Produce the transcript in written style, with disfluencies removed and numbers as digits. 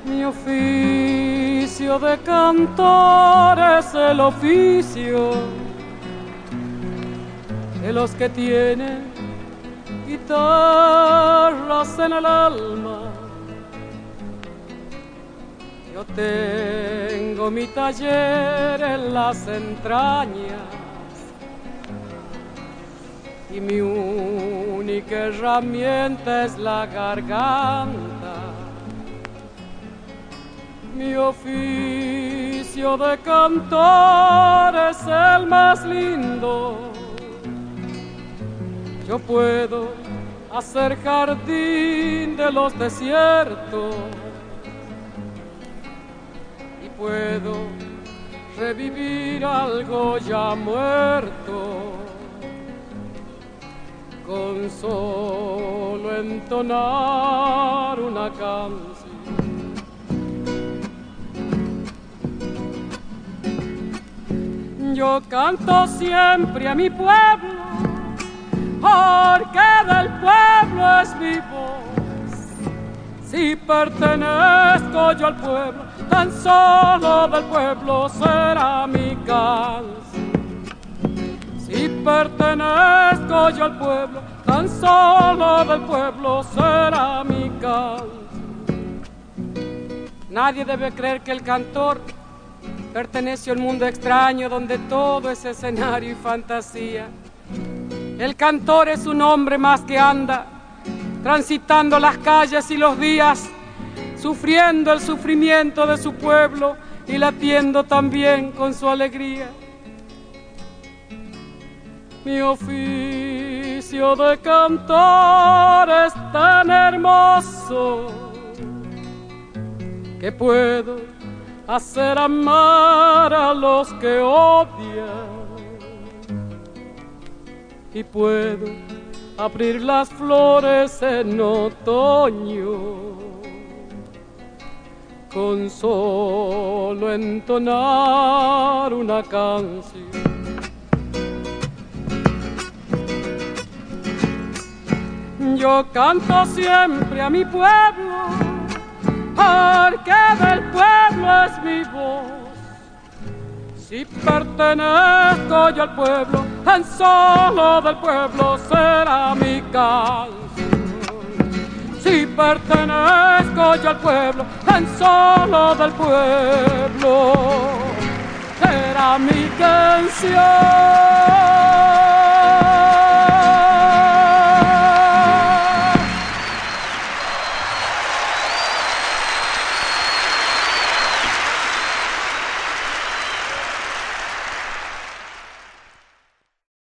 Mi oficio de cantor es el oficio de los que tienen guitarras en el alma. Yo tengo mi taller en las entrañas y mi única herramienta es la garganta. Mi oficio de cantor es el más lindo. Yo puedo hacer jardín de los desiertos y puedo revivir algo ya muerto con solo entonar una canción. Yo canto siempre a mi pueblo, porque del pueblo es mi voz. Si pertenezco yo al pueblo, tan solo del pueblo será mi canción. Si pertenezco yo al pueblo, tan solo del pueblo será mi canción. Nadie debe creer que el cantor pertenece a un mundo extraño donde todo es escenario y fantasía. El cantor es un hombre más que anda transitando las calles y los días, sufriendo el sufrimiento de su pueblo y latiendo también con su alegría. Mi oficio de cantor es tan hermoso que puedo hacer amar a los que odian y puedo abrir las flores en otoño con solo entonar una canción. Yo canto siempre a mi pueblo, porque del pueblo es mi voz. Si pertenezco yo al pueblo, tan solo del pueblo será mi canción. Si pertenezco yo al pueblo, tan solo del pueblo será mi canción.